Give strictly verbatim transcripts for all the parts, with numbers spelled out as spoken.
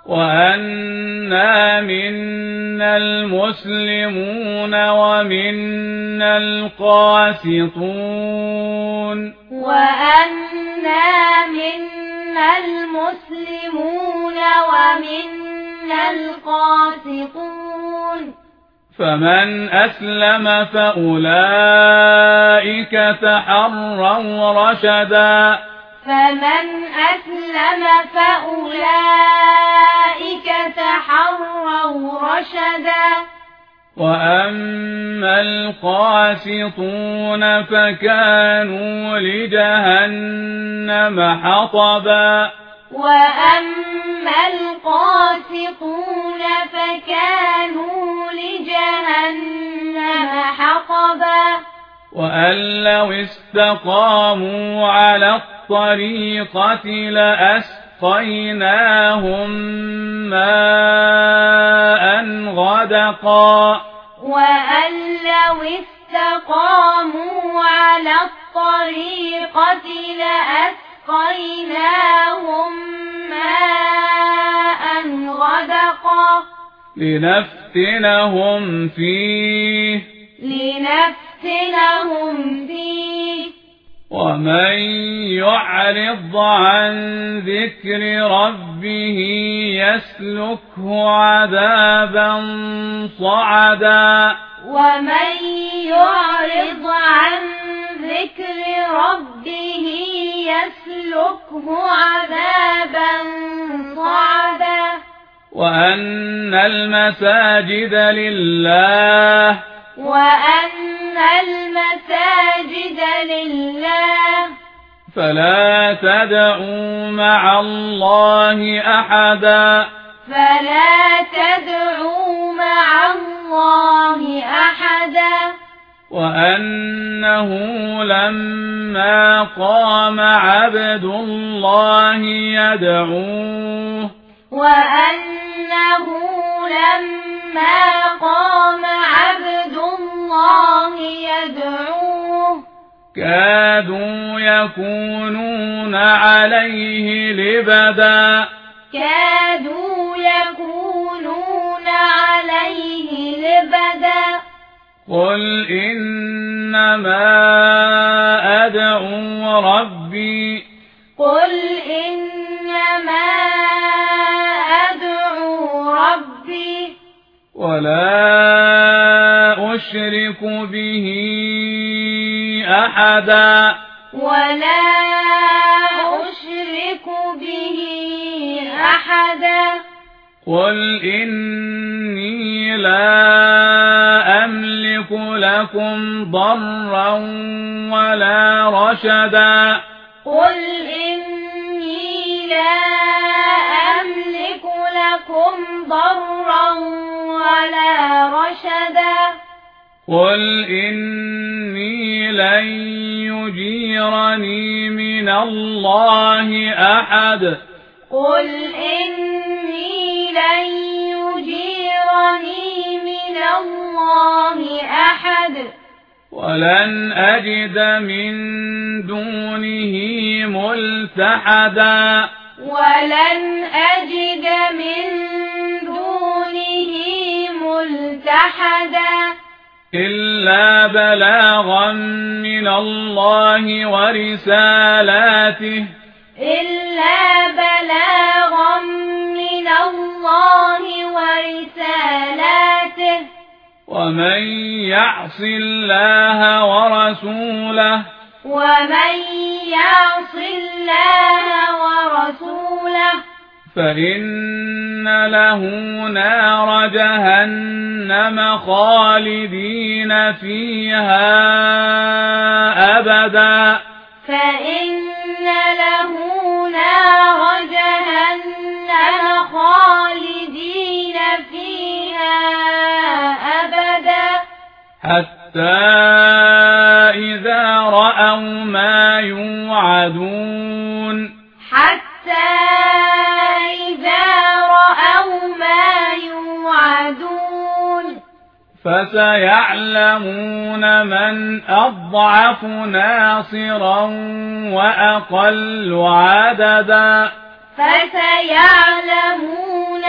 وأنا منا المسلمون ومنا القاسطون وأنا منا المسلمون ومنا القاسطون فمن أسلم فأولئك تحروا رشدا فمن أسلم فأولئك تحروا رشدا وأما القاسطون فكانوا لجهنم حطبا وأما القاسطون فكانوا لجهنم حطبا وأن لو استقاموا على الطريقة لأسقيناهم ماء غدقا وأن لو استقاموا على الطريقة لأسقيناهم ماء غدقا لنفتنهم فيه لنفتنهم فيه ومن يعرض عن ذكر ربه يسلكه عذابا صعدا ومن يعرض عن ذكر ربه يسلكه عذابا صعدا وأن المساجد لله وأن المساجد لله فلا تدعوا مع الله أحدا فلا تدعوا مع الله أحدا وأنه لما قام عبد الله يدعوه وأنه لما قام عبد الله يدعوه كادوا يكونون عليه لبدا كادوا يكونون عليه لبدا قل إنما أدعو ربي قل إنما أدعو ربي ولا أشرك به أحدا ولا أشرك به أحدا قل إني لا أملك لكم ضرا ولا رشدا قل إني لا أملك لكم ضرا ولا رشدا قل إني لن يجيرني من الله أحد قل إني لن يجيرني من الله أحد ولن أجد من دونه ملتحدا ولن أجد من دونه ملتحدا إلا بلاغا من الله ورسالاته إلا بلاغا من الله ورسالاته ومن يعص الله ورسوله ومن يعص الله ورسوله فإن له نار جهنم خالدين فيها أبدا فإن له نار جهنم خالدين فيها أبدا حتى إذا رأوا ما يوعدون حتى إذا رأوا ما يوعدون فسيعلمون من أضعف ناصرا وأقل عددا فسيعلمون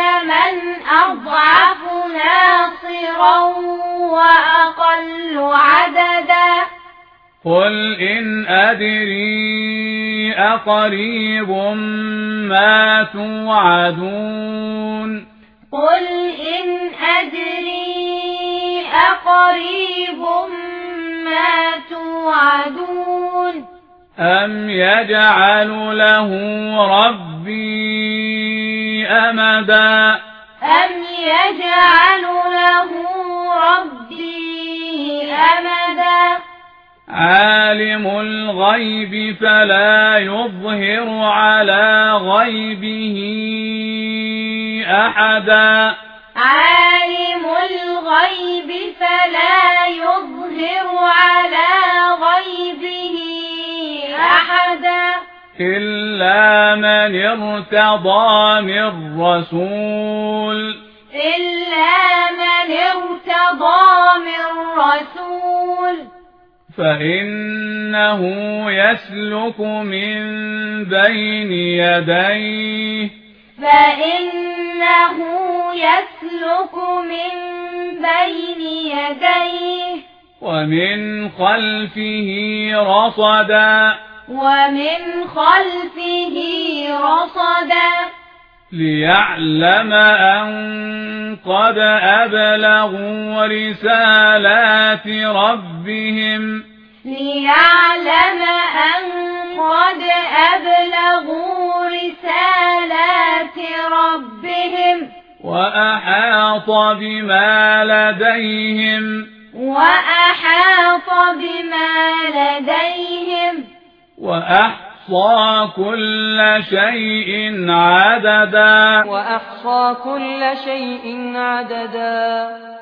قل إن أدري أقريب ما توعدون قل إن أدري أقريب ما توعدون أم يجعل له ربي أمدا أم يجعل له ربي أمدا عالم الغيب فلا يظهر على غيبه أحدا عالم الغيب فلا يظهر على غيبه أحدا إلا من ارتضى من رسول إلا من ارتضى من رسول فإنه يسلك من بين يديه فإنه يسلك من بين يديه ومن خلفه رصدا ومن خلفه رصدا ليعلم أن قد أبلغوا رسالات ربهم ليعلم أن قد أبلغوا رسالات ربهم وأحاط بما لديهم وأحاط بما لديهم وأحصى كل شيء عددا وأحصى كل شيء عددا